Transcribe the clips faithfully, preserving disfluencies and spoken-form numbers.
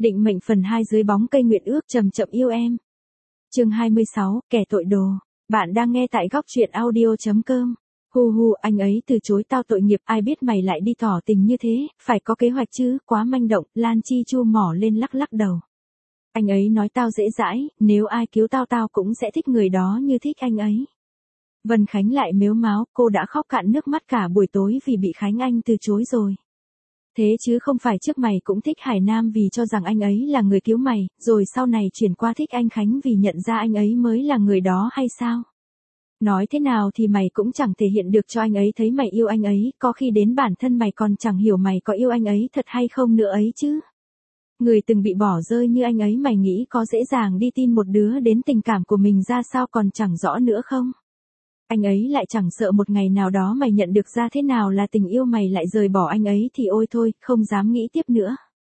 Định mệnh phần hai dưới bóng cây nguyện ước chậm chậm yêu em. Chương hai mươi sáu, kẻ tội đồ. Bạn đang nghe tại góc truyện audio chấm com. Hu hu, anh ấy từ chối tao tội nghiệp, ai biết mày lại đi tỏ tình như thế, phải có kế hoạch chứ, quá manh động. Lan Chi chu mỏ lên lắc lắc đầu. Anh ấy nói tao dễ dãi, nếu ai cứu tao tao cũng sẽ thích người đó như thích anh ấy. Vân Khánh lại mếu máo, cô đã khóc cạn nước mắt cả buổi tối vì bị Khánh Anh từ chối rồi. Thế chứ không phải trước mày cũng thích Hải Nam vì cho rằng anh ấy là người cứu mày, rồi sau này chuyển qua thích anh Khánh vì nhận ra anh ấy mới là người đó hay sao? Nói thế nào thì mày cũng chẳng thể hiện được cho anh ấy thấy mày yêu anh ấy, có khi đến bản thân mày còn chẳng hiểu mày có yêu anh ấy thật hay không nữa ấy chứ. Người từng bị bỏ rơi như anh ấy mày nghĩ có dễ dàng đi tin một đứa đến tình cảm của mình ra sao còn chẳng rõ nữa không? Anh ấy lại chẳng sợ một ngày nào đó mày nhận được ra thế nào là tình yêu mày lại rời bỏ anh ấy thì ôi thôi, không dám nghĩ tiếp nữa.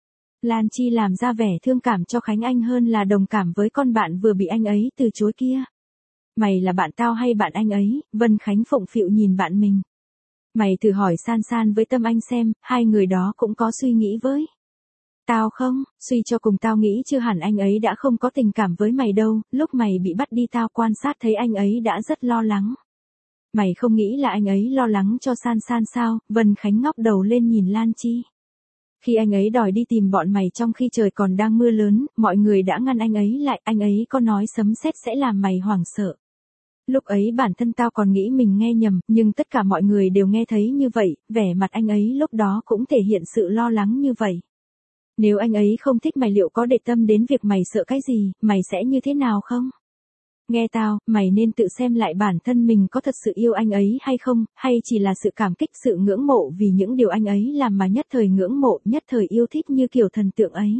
Lan Chi làm ra vẻ thương cảm cho Khánh Anh hơn là đồng cảm với con bạn vừa bị anh ấy từ chối kia. Mày là bạn tao hay bạn anh ấy? Vân Khánh phụng phịu nhìn bạn mình. Mày thử hỏi San San với Tâm Anh xem, hai người đó cũng có suy nghĩ với. Tao không, suy cho cùng tao nghĩ chưa hẳn anh ấy đã không có tình cảm với mày đâu, lúc mày bị bắt đi tao quan sát thấy anh ấy đã rất lo lắng. Mày không nghĩ là anh ấy lo lắng cho San San sao? Vân Khánh ngóc đầu lên nhìn Lan Chi. Khi anh ấy đòi đi tìm bọn mày trong khi trời còn đang mưa lớn, mọi người đã ngăn anh ấy lại, anh ấy có nói sấm sét sẽ làm mày hoảng sợ. Lúc ấy bản thân tao còn nghĩ mình nghe nhầm, nhưng tất cả mọi người đều nghe thấy như vậy, vẻ mặt anh ấy lúc đó cũng thể hiện sự lo lắng như vậy. Nếu anh ấy không thích mày liệu có để tâm đến việc mày sợ cái gì, mày sẽ như thế nào không? Nghe tao, mày nên tự xem lại bản thân mình có thật sự yêu anh ấy hay không, hay chỉ là sự cảm kích sự ngưỡng mộ vì những điều anh ấy làm mà nhất thời ngưỡng mộ, nhất thời yêu thích như kiểu thần tượng ấy.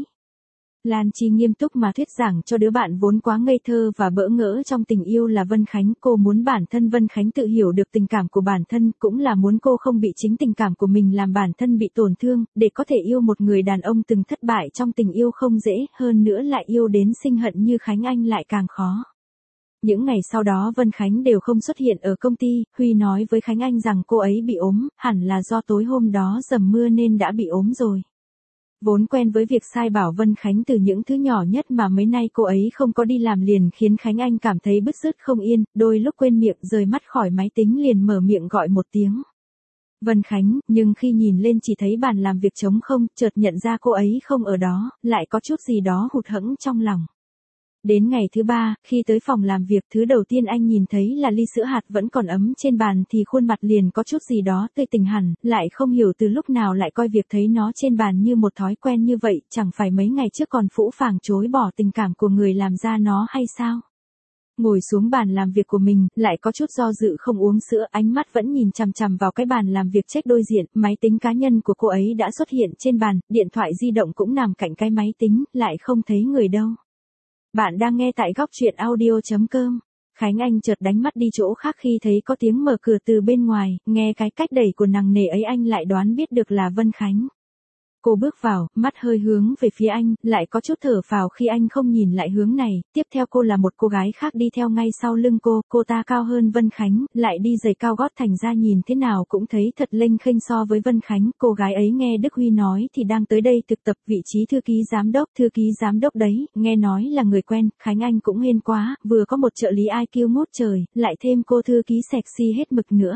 Lan Chi nghiêm túc mà thuyết giảng cho đứa bạn vốn quá ngây thơ và bỡ ngỡ trong tình yêu là Vân Khánh. Cô muốn bản thân Vân Khánh tự hiểu được tình cảm của bản thân, cũng là muốn cô không bị chính tình cảm của mình làm bản thân bị tổn thương, để có thể yêu một người đàn ông từng thất bại trong tình yêu không dễ, hơn nữa lại yêu đến sinh hận như Khánh Anh lại càng khó. Những ngày sau đó Vân Khánh đều không xuất hiện ở công ty, Huy nói với Khánh Anh rằng cô ấy bị ốm, hẳn là do tối hôm đó dầm mưa nên đã bị ốm rồi. Vốn quen với việc sai bảo Vân Khánh từ những thứ nhỏ nhất mà mấy nay cô ấy không có đi làm liền khiến Khánh Anh cảm thấy bứt rứt không yên, đôi lúc quên miệng rời mắt khỏi máy tính liền mở miệng gọi một tiếng. Vân Khánh, nhưng khi nhìn lên chỉ thấy bàn làm việc trống không, chợt nhận ra cô ấy không ở đó, lại có chút gì đó hụt hẫng trong lòng. Đến ngày thứ ba, khi tới phòng làm việc thứ đầu tiên anh nhìn thấy là ly sữa hạt vẫn còn ấm trên bàn thì khuôn mặt liền có chút gì đó tươi tỉnh hẳn, lại không hiểu từ lúc nào lại coi việc thấy nó trên bàn như một thói quen như vậy, chẳng phải mấy ngày trước còn phũ phàng chối bỏ tình cảm của người làm ra nó hay sao? Ngồi xuống bàn làm việc của mình, lại có chút do dự không uống sữa, ánh mắt vẫn nhìn chằm chằm vào cái bàn làm việc check đối diện, máy tính cá nhân của cô ấy đã xuất hiện trên bàn, điện thoại di động cũng nằm cạnh cái máy tính, lại không thấy người đâu. Bạn đang nghe tại góc truyện audio chấm com. Khánh Anh chợt đánh mắt đi chỗ khác khi thấy có tiếng mở cửa từ bên ngoài, nghe cái cách đẩy của nàng nề ấy anh lại đoán biết được là Vân Khánh. Cô bước vào, mắt hơi hướng về phía anh, lại có chút thở phào khi anh không nhìn lại hướng này, tiếp theo cô là một cô gái khác đi theo ngay sau lưng cô, cô ta cao hơn Vân Khánh, lại đi giày cao gót thành ra nhìn thế nào cũng thấy thật lênh khênh so với Vân Khánh, cô gái ấy nghe Đức Huy nói thì đang tới đây thực tập vị trí thư ký giám đốc, thư ký giám đốc đấy, nghe nói là người quen, Khánh Anh cũng hên quá, vừa có một trợ lý i kiu ngút trời, lại thêm cô thư ký sexy hết mực nữa.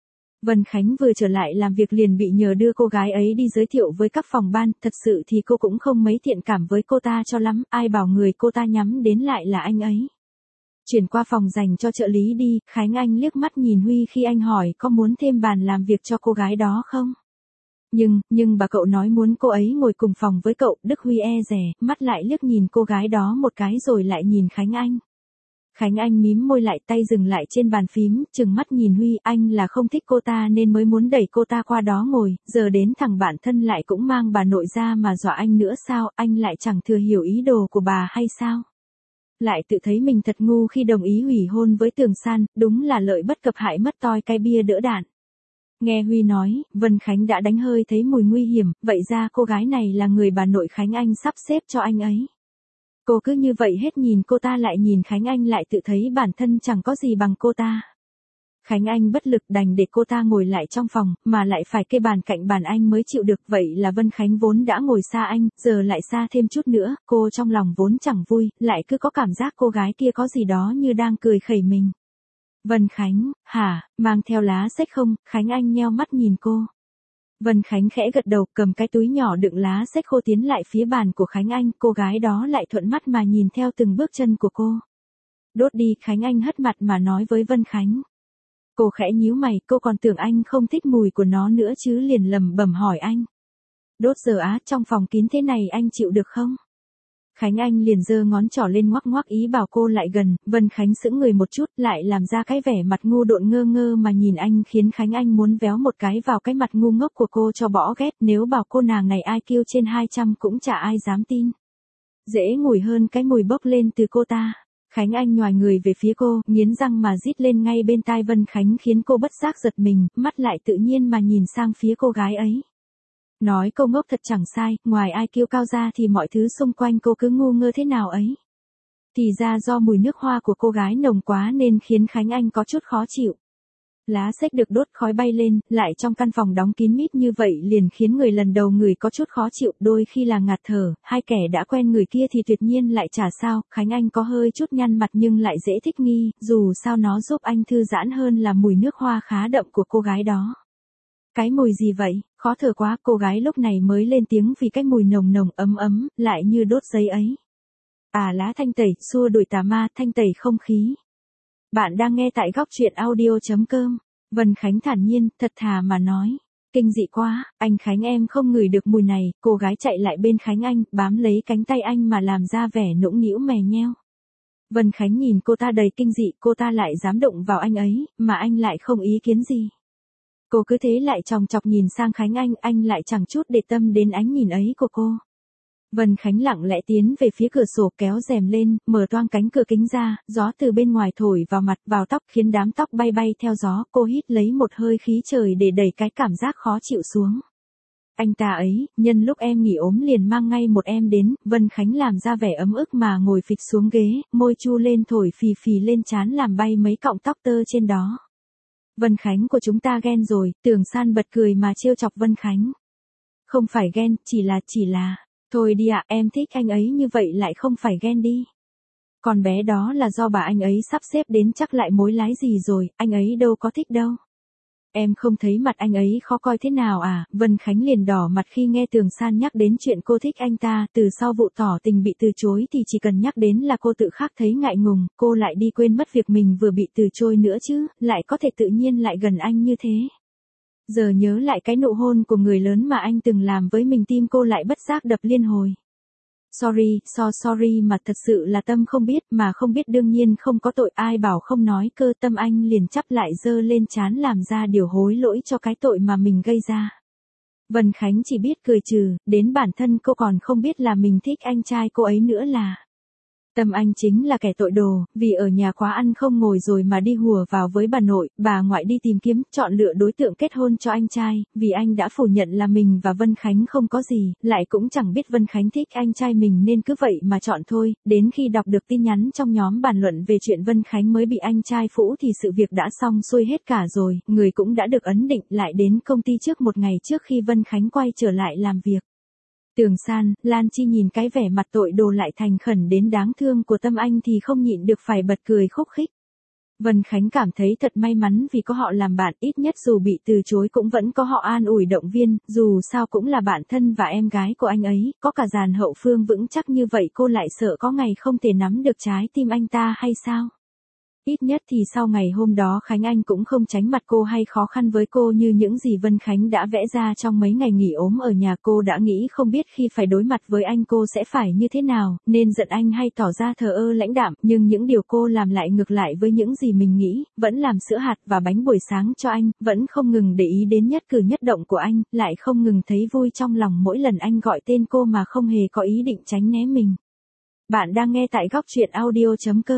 Vân Khánh vừa trở lại làm việc liền bị nhờ đưa cô gái ấy đi giới thiệu với các phòng ban, thật sự thì cô cũng không mấy thiện cảm với cô ta cho lắm, ai bảo người cô ta nhắm đến lại là anh ấy. Chuyển qua phòng dành cho trợ lý đi, Khánh Anh liếc mắt nhìn Huy khi anh hỏi có muốn thêm bàn làm việc cho cô gái đó không? Nhưng, nhưng bà cậu nói muốn cô ấy ngồi cùng phòng với cậu, Đức Huy e dè, mắt lại liếc nhìn cô gái đó một cái rồi lại nhìn Khánh Anh. Khánh Anh mím môi lại tay dừng lại trên bàn phím, chừng mắt nhìn Huy, anh là không thích cô ta nên mới muốn đẩy cô ta qua đó ngồi, giờ đến thằng bạn thân lại cũng mang bà nội ra mà dọa anh nữa sao, anh lại chẳng thừa hiểu ý đồ của bà hay sao? Lại tự thấy mình thật ngu khi đồng ý hủy hôn với Tường San, đúng là lợi bất cập hại mất toi cái bia đỡ đạn. Nghe Huy nói, Vân Khánh đã đánh hơi thấy mùi nguy hiểm, vậy ra cô gái này là người bà nội Khánh Anh sắp xếp cho anh ấy. Cô cứ như vậy hết nhìn cô ta lại nhìn Khánh Anh lại tự thấy bản thân chẳng có gì bằng cô ta. Khánh Anh bất lực đành để cô ta ngồi lại trong phòng, mà lại phải kê bàn cạnh bàn anh mới chịu được. Vậy là Vân Khánh vốn đã ngồi xa anh, giờ lại xa thêm chút nữa, cô trong lòng vốn chẳng vui, lại cứ có cảm giác cô gái kia có gì đó như đang cười khẩy mình. Vân Khánh, hả, mang theo lá xách không? Khánh Anh nheo mắt nhìn cô. Vân Khánh khẽ gật đầu, cầm cái túi nhỏ đựng lá xách khô tiến lại phía bàn của Khánh Anh, cô gái đó lại thuận mắt mà nhìn theo từng bước chân của cô. Đốt đi, Khánh Anh hất mặt mà nói với Vân Khánh. Cô khẽ nhíu mày, cô còn tưởng anh không thích mùi của nó nữa chứ, liền lẩm bẩm hỏi anh. Đốt giờ á, trong phòng kín thế này anh chịu được không? Khánh Anh liền giơ ngón trỏ lên ngoắc ngoắc ý bảo cô lại gần. Vân Khánh sững người một chút, lại làm ra cái vẻ mặt ngu độn ngơ ngơ mà nhìn anh, khiến Khánh Anh muốn véo một cái vào cái mặt ngu ngốc của cô cho bỏ ghét. Nếu bảo cô nàng này i kiu trên hai trăm cũng chả ai dám tin. Dễ ngửi hơn cái mùi bốc lên từ cô ta. Khánh Anh nhoài người về phía cô, nghiến răng mà rít lên ngay bên tai Vân Khánh, khiến cô bất giác giật mình, mắt lại tự nhiên mà nhìn sang phía cô gái ấy. Nói câu ngốc thật chẳng sai, ngoài i kiu cao ra thì mọi thứ xung quanh cô cứ ngu ngơ thế nào ấy. Thì ra do mùi nước hoa của cô gái nồng quá nên khiến Khánh Anh có chút khó chịu. Lá xách được đốt khói bay lên, lại trong căn phòng đóng kín mít như vậy liền khiến người lần đầu ngửi có chút khó chịu, đôi khi là ngạt thở, hai kẻ đã quen người kia thì tuyệt nhiên lại chả sao. Khánh Anh có hơi chút nhăn mặt nhưng lại dễ thích nghi, dù sao nó giúp anh thư giãn hơn là mùi nước hoa khá đậm của cô gái đó. Cái mùi gì vậy, khó thở quá, cô gái lúc này mới lên tiếng vì cái mùi nồng nồng ấm ấm, lại như đốt giấy ấy. À, lá thanh tẩy, xua đuổi tà ma, thanh tẩy không khí. Bạn đang nghe tại góc truyện audio chấm com. Vân Khánh thản nhiên, thật thà mà nói. Kinh dị quá, anh Khánh em không ngửi được mùi này. Cô gái chạy lại bên Khánh Anh, bám lấy cánh tay anh mà làm ra vẻ nũng nĩu mè nheo. Vân Khánh nhìn cô ta đầy kinh dị, cô ta lại dám động vào anh ấy, mà anh lại không ý kiến gì. Cô cứ thế lại chòng chọc nhìn sang Khánh Anh, anh lại chẳng chút để tâm đến ánh nhìn ấy của cô. Vân Khánh lặng lẽ tiến về phía cửa sổ, kéo rèm lên, mở toang cánh cửa kính ra, gió từ bên ngoài thổi vào mặt, vào tóc, khiến đám tóc bay bay theo gió. Cô hít lấy một hơi khí trời để đẩy cái cảm giác khó chịu xuống. Anh ta ấy, nhân lúc em nghỉ ốm liền mang ngay một em đến. Vân Khánh làm ra vẻ ấm ức mà ngồi phịch xuống ghế, môi chu lên thổi phì phì lên trán làm bay mấy cọng tóc tơ trên đó. Vân Khánh của chúng ta ghen rồi, Tưởng San bật cười mà trêu chọc Vân Khánh. Không phải ghen, chỉ là, chỉ là, thôi đi ạ, em thích anh ấy như vậy lại không phải ghen đi. Con bé đó là do bà anh ấy sắp xếp đến chắc lại mối lái gì rồi, anh ấy đâu có thích đâu. Em không thấy mặt anh ấy khó coi thế nào à? Vân Khánh liền đỏ mặt khi nghe Tường San nhắc đến chuyện cô thích anh ta. Từ sau vụ tỏ tình bị từ chối thì chỉ cần nhắc đến là cô tự khắc thấy ngại ngùng, cô lại đi quên mất việc mình vừa bị từ chối nữa chứ, lại có thể tự nhiên lại gần anh như thế. Giờ nhớ lại cái nụ hôn của người lớn mà anh từng làm với mình, tim cô lại bất giác đập liên hồi. Sorry, so sorry mà thật sự là tâm không biết, mà không biết đương nhiên không có tội, ai bảo không nói cơ. Tâm anh liền chắp lại giơ lên trán làm ra điều hối lỗi cho cái tội mà mình gây ra. Vân Khánh chỉ biết cười trừ, đến bản thân cô còn không biết là mình thích anh trai cô ấy nữa là. Tâm anh chính là kẻ tội đồ, vì ở nhà quá ăn không ngồi rồi mà đi hùa vào với bà nội, bà ngoại đi tìm kiếm, chọn lựa đối tượng kết hôn cho anh trai, vì anh đã phủ nhận là mình và Vân Khánh không có gì, lại cũng chẳng biết Vân Khánh thích anh trai mình nên cứ vậy mà chọn thôi. Đến khi đọc được tin nhắn trong nhóm bàn luận về chuyện Vân Khánh mới bị anh trai phũ thì sự việc đã xong xuôi hết cả rồi, người cũng đã được ấn định lại đến công ty trước một ngày trước khi Vân Khánh quay trở lại làm việc. Tường San, Lan Chi nhìn cái vẻ mặt tội đồ lại thành khẩn đến đáng thương của Tâm Anh thì không nhịn được phải bật cười khúc khích. Vân Khánh cảm thấy thật may mắn vì có họ làm bạn, ít nhất dù bị từ chối cũng vẫn có họ an ủi động viên, dù sao cũng là bạn thân và em gái của anh ấy, có cả dàn hậu phương vững chắc như vậy cô lại sợ có ngày không thể nắm được trái tim anh ta hay sao? Ít nhất thì sau ngày hôm đó Khánh Anh cũng không tránh mặt cô hay khó khăn với cô như những gì Vân Khánh đã vẽ ra trong mấy ngày nghỉ ốm ở nhà. Cô đã nghĩ không biết khi phải đối mặt với anh cô sẽ phải như thế nào, nên giận anh hay tỏ ra thờ ơ lãnh đạm, nhưng những điều cô làm lại ngược lại với những gì mình nghĩ, vẫn làm sữa hạt và bánh buổi sáng cho anh, vẫn không ngừng để ý đến nhất cử nhất động của anh, lại không ngừng thấy vui trong lòng mỗi lần anh gọi tên cô mà không hề có ý định tránh né mình. Bạn đang nghe tại góc truyện audio chấm com.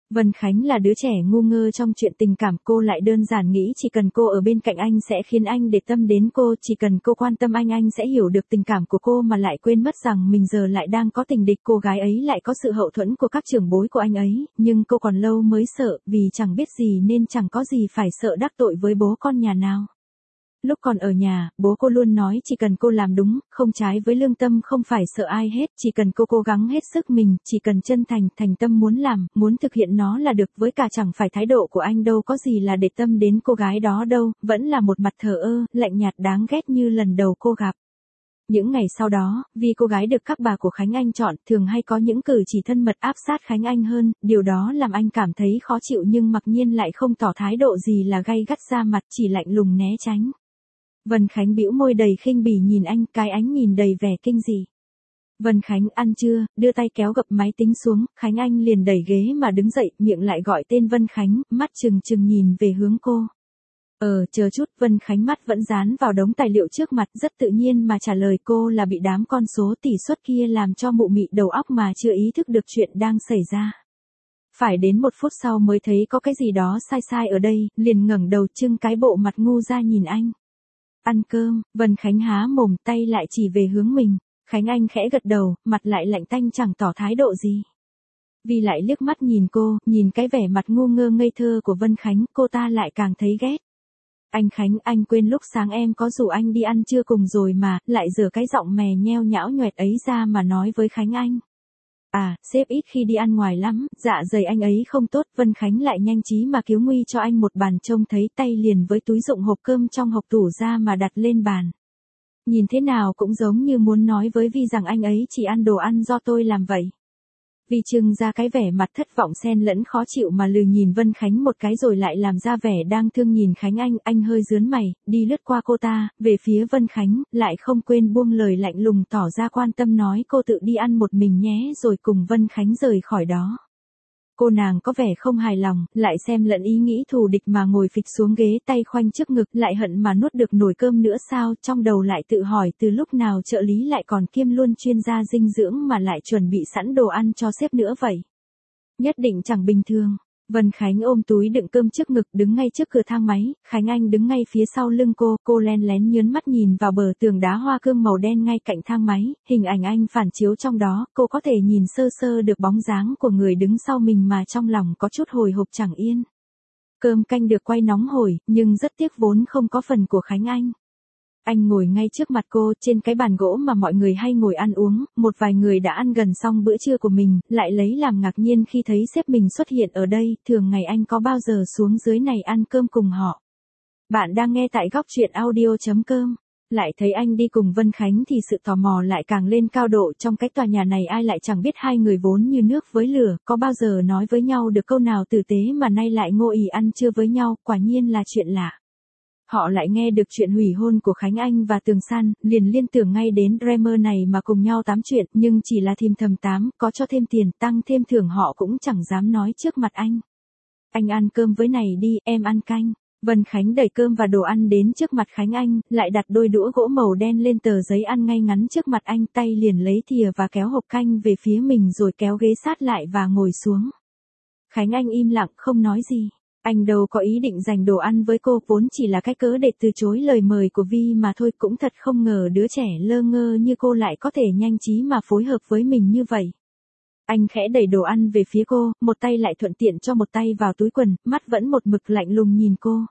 Vân Khánh là đứa trẻ ngu ngơ trong chuyện tình cảm, cô lại đơn giản nghĩ chỉ cần cô ở bên cạnh anh sẽ khiến anh để tâm đến cô, chỉ cần cô quan tâm anh anh sẽ hiểu được tình cảm của cô, mà lại quên mất rằng mình giờ lại đang có tình địch. Cô gái ấy lại có sự hậu thuẫn của các trưởng bối của anh ấy, nhưng cô còn lâu mới sợ, vì chẳng biết gì nên chẳng có gì phải sợ đắc tội với bố con nhà nào. Lúc còn ở nhà, bố cô luôn nói chỉ cần cô làm đúng, không trái với lương tâm, không phải sợ ai hết, chỉ cần cô cố gắng hết sức mình, chỉ cần chân thành, thành tâm muốn làm, muốn thực hiện nó là được, với cả chẳng phải thái độ của anh đâu có gì là để tâm đến cô gái đó đâu, vẫn là một mặt thờ ơ, lạnh nhạt đáng ghét như lần đầu cô gặp. Những ngày sau đó, vì cô gái được các bà của Khánh Anh chọn, thường hay có những cử chỉ thân mật áp sát Khánh Anh hơn, điều đó làm anh cảm thấy khó chịu nhưng mặc nhiên lại không tỏ thái độ gì là gay gắt ra mặt, chỉ lạnh lùng né tránh. Vân Khánh bĩu môi đầy khinh bỉ nhìn anh, cái ánh nhìn đầy vẻ kinh dị. Vân Khánh ăn chưa, đưa tay kéo gập máy tính xuống, Khánh Anh liền đẩy ghế mà đứng dậy, miệng lại gọi tên Vân Khánh, mắt trừng trừng nhìn về hướng cô. Ờ, chờ chút, Vân Khánh mắt vẫn dán vào đống tài liệu trước mặt, rất tự nhiên mà trả lời cô là bị đám con số tỷ suất kia làm cho mụ mị đầu óc mà chưa ý thức được chuyện đang xảy ra. Phải đến một phút sau mới thấy có cái gì đó sai sai ở đây, liền ngẩng đầu trưng cái bộ mặt ngu ra nhìn anh. Ăn cơm, Vân Khánh há mồm, tay lại chỉ về hướng mình. Khánh Anh khẽ gật đầu, mặt lại lạnh tanh chẳng tỏ thái độ gì. Vì lại liếc mắt nhìn cô, nhìn cái vẻ mặt ngu ngơ ngây thơ của Vân Khánh, cô ta lại càng thấy ghét. Anh Khánh, anh quên lúc sáng em có rủ anh đi ăn trưa cùng rồi mà, lại giở cái giọng mè nheo nhão nhoẹt ấy ra mà nói với Khánh Anh. À, sếp ít khi đi ăn ngoài lắm, dạ dày anh ấy không tốt. Vân Khánh lại nhanh trí mà cứu nguy cho anh một bàn, trông thấy tay liền với túi đựng hộp cơm trong hộp tủ ra mà đặt lên bàn. Nhìn thế nào cũng giống như muốn nói với Vi rằng anh ấy chỉ ăn đồ ăn do tôi làm vậy. Vi trưng ra cái vẻ mặt thất vọng xen lẫn khó chịu mà lừ nhìn Vân Khánh một cái rồi lại làm ra vẻ đang thương nhìn Khánh Anh, anh hơi rướn mày, đi lướt qua cô ta, về phía Vân Khánh, lại không quên buông lời lạnh lùng tỏ ra quan tâm nói cô tự đi ăn một mình nhé, rồi cùng Vân Khánh rời khỏi đó. Cô nàng có vẻ không hài lòng, lại xem lẫn ý nghĩ thù địch mà ngồi phịch xuống ghế, tay khoanh trước ngực, lại hận mà nuốt được nồi cơm nữa sao, trong đầu lại tự hỏi từ lúc nào trợ lý lại còn kiêm luôn chuyên gia dinh dưỡng mà lại chuẩn bị sẵn đồ ăn cho sếp nữa vậy. Nhất định chẳng bình thường. Vân Khánh ôm túi đựng cơm trước ngực đứng ngay trước cửa thang máy, Khánh Anh đứng ngay phía sau lưng cô, cô len lén nhớn mắt nhìn vào bờ tường đá hoa cương màu đen ngay cạnh thang máy, hình ảnh anh phản chiếu trong đó, cô có thể nhìn sơ sơ được bóng dáng của người đứng sau mình mà trong lòng có chút hồi hộp chẳng yên. Cơm canh được quay nóng hổi, nhưng rất tiếc vốn không có phần của Khánh Anh. Anh ngồi ngay trước mặt cô, trên cái bàn gỗ mà mọi người hay ngồi ăn uống, một vài người đã ăn gần xong bữa trưa của mình, lại lấy làm ngạc nhiên khi thấy sếp mình xuất hiện ở đây, thường ngày anh có bao giờ xuống dưới này ăn cơm cùng họ. Bạn đang nghe tại góc truyện audio chấm com. Lại thấy anh đi cùng Vân Khánh thì sự tò mò lại càng lên cao độ, trong cái tòa nhà này ai lại chẳng biết hai người vốn như nước với lửa, có bao giờ nói với nhau được câu nào tử tế mà nay lại ngồi ì ăn trưa với nhau, quả nhiên là chuyện lạ. Họ lại nghe được chuyện hủy hôn của Khánh Anh và Tường San, liền liên tưởng ngay đến Dreamer này mà cùng nhau tám chuyện, nhưng chỉ là thìm thầm tám, có cho thêm tiền, tăng thêm thưởng họ cũng chẳng dám nói trước mặt anh. Anh ăn cơm với này đi, em ăn canh. Vân Khánh đẩy cơm và đồ ăn đến trước mặt Khánh Anh, lại đặt đôi đũa gỗ màu đen lên tờ giấy ăn ngay ngắn trước mặt anh, tay liền lấy thìa và kéo hộp canh về phía mình rồi kéo ghế sát lại và ngồi xuống. Khánh Anh im lặng không nói gì. Anh đâu có ý định dành đồ ăn với cô, vốn chỉ là cái cớ để từ chối lời mời của Vi mà thôi, cũng thật không ngờ đứa trẻ lơ ngơ như cô lại có thể nhanh trí mà phối hợp với mình như vậy. Anh khẽ đẩy đồ ăn về phía cô, một tay lại thuận tiện cho một tay vào túi quần, mắt vẫn một mực lạnh lùng nhìn cô.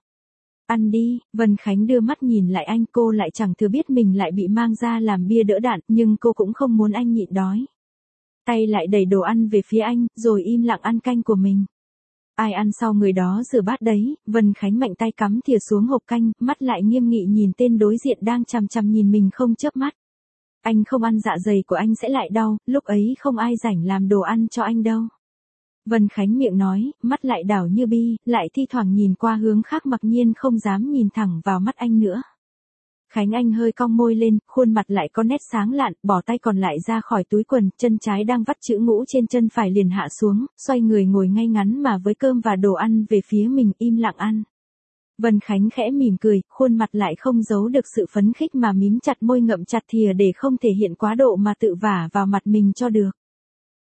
Ăn đi, Vân Khánh đưa mắt nhìn lại anh, cô lại chẳng thừa biết mình lại bị mang ra làm bia đỡ đạn, nhưng cô cũng không muốn anh nhịn đói. Tay lại đẩy đồ ăn về phía anh, rồi im lặng ăn canh của mình. Ai ăn sau người đó rửa bát đấy, Vân Khánh mạnh tay cắm thìa xuống hộp canh, mắt lại nghiêm nghị nhìn tên đối diện đang chằm chằm nhìn mình không chớp mắt. Anh không ăn dạ dày của anh sẽ lại đau, lúc ấy không ai rảnh làm đồ ăn cho anh đâu. Vân Khánh miệng nói, mắt lại đảo như bi, lại thi thoảng nhìn qua hướng khác mặc nhiên không dám nhìn thẳng vào mắt anh nữa. Khánh Anh hơi cong môi lên, khuôn mặt lại có nét sáng lạn, bỏ tay còn lại ra khỏi túi quần, chân trái đang vắt chữ ngũ trên chân phải liền hạ xuống, xoay người ngồi ngay ngắn mà với cơm và đồ ăn về phía mình, im lặng ăn. Vân Khánh khẽ mỉm cười, khuôn mặt lại không giấu được sự phấn khích mà mím chặt môi ngậm chặt thìa để không thể hiện quá độ mà tự vả vào mặt mình cho được.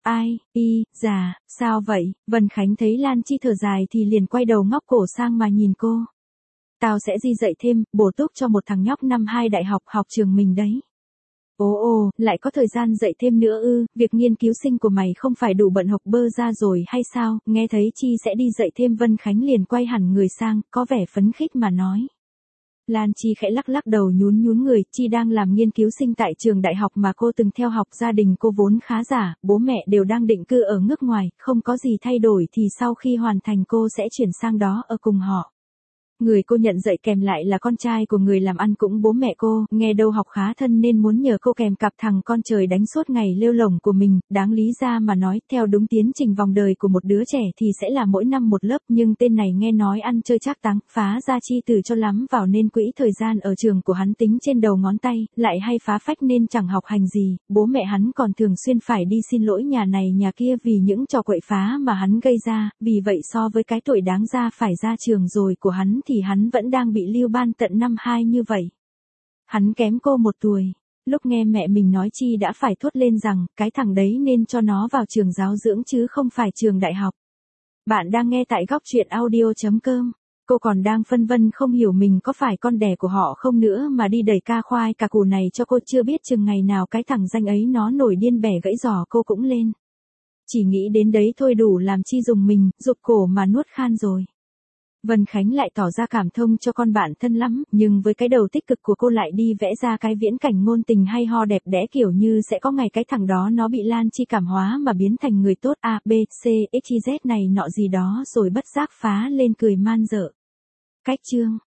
Ai, y, già, sao vậy? Vân Khánh thấy Lan Chi thở dài thì liền quay đầu ngóc cổ sang mà nhìn cô. Tao sẽ di dạy thêm, bổ túc cho một thằng nhóc năm hai đại học học trường mình đấy. Ồ ồ, lại có thời gian dạy thêm nữa ư, việc nghiên cứu sinh của mày không phải đủ bận học bơ ra rồi hay sao? Nghe thấy Chi sẽ đi dạy thêm, Vân Khánh liền quay hẳn người sang, có vẻ phấn khích mà nói. Lan Chi khẽ lắc lắc đầu nhún nhún người, Chi đang làm nghiên cứu sinh tại trường đại học mà cô từng theo học, gia đình cô vốn khá giả, bố mẹ đều đang định cư ở nước ngoài, không có gì thay đổi thì sau khi hoàn thành cô sẽ chuyển sang đó ở cùng họ. Người cô nhận dạy kèm lại là con trai của người làm ăn cũng bố mẹ cô, nghe đâu học khá thân nên muốn nhờ cô kèm cặp thằng con trời đánh suốt ngày lêu lổng của mình, đáng lý ra mà nói, theo đúng tiến trình vòng đời của một đứa trẻ thì sẽ là mỗi năm một lớp, nhưng tên này nghe nói ăn chơi trác táng, phá ra chi từ cho lắm vào nên quỹ thời gian ở trường của hắn tính trên đầu ngón tay, lại hay phá phách nên chẳng học hành gì, bố mẹ hắn còn thường xuyên phải đi xin lỗi nhà này nhà kia vì những trò quậy phá mà hắn gây ra, vì vậy so với cái tuổi đáng ra phải ra trường rồi của hắn thì hắn vẫn đang bị lưu ban tận năm hai như vậy. Hắn kém cô một tuổi. Lúc nghe mẹ mình nói, Chi đã phải thốt lên rằng, cái thằng đấy nên cho nó vào trường giáo dưỡng chứ không phải trường đại học. Bạn đang nghe tại góc truyện audio chấm com. Cô còn đang phân vân không hiểu mình có phải con đẻ của họ không nữa mà đi đẩy ca khoai cả củ này cho cô, chưa biết chừng ngày nào cái thằng danh ấy nó nổi điên bẻ gãy giò cô cũng lên. Chỉ nghĩ đến đấy thôi đủ làm Chi dùng mình, rụt cổ mà nuốt khan rồi. Vân Khánh lại tỏ ra cảm thông cho con bạn thân lắm, nhưng với cái đầu tích cực của cô lại đi vẽ ra cái viễn cảnh ngôn tình hay ho đẹp đẽ kiểu như sẽ có ngày cái thằng đó nó bị Lan Chi cảm hóa mà biến thành người tốt A, B, C, X, Y, Z này nọ gì đó rồi bất giác phá lên cười man dợ. Cách chương